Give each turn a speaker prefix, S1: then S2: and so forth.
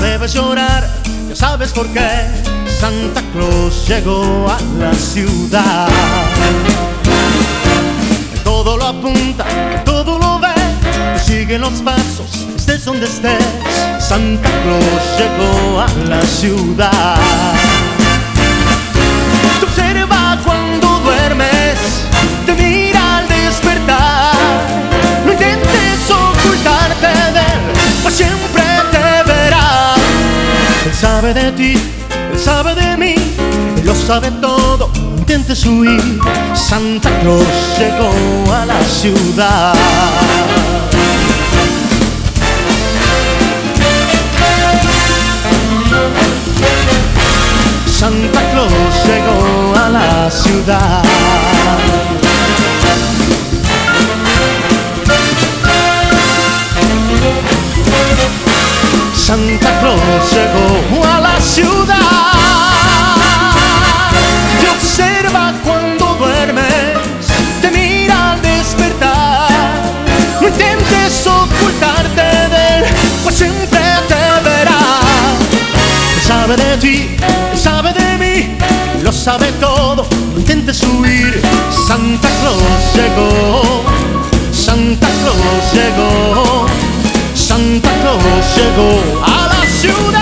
S1: debes llorar, ya sabes por qué. Santa Claus llegó a la ciudad. Todo lo apunta, todo lo ve, te sigue los pasos, estés donde estés. Santa Claus llegó a la ciudad. Te observa cuando duermes, te mira al despertar. No intentes ocultarte de él, pues siempre te verá. Él sabe de ti, él sabe de mí, él lo sabe todo, no intentes huir. Santa Claus llegó a la ciudad. Santa Claus llegó a la ciudad. Santa Claus llegó a la ciudad. Te observa cuando duermes, te mira al despertar. No intentes ocultarte de él, pues siempre te verá. Él sabe de ti, él sabe de mí, lo sabe todo, no intentes huir. Santa Claus llegó, Santa Claus llegó, Santa Claus llegó a la ciudad.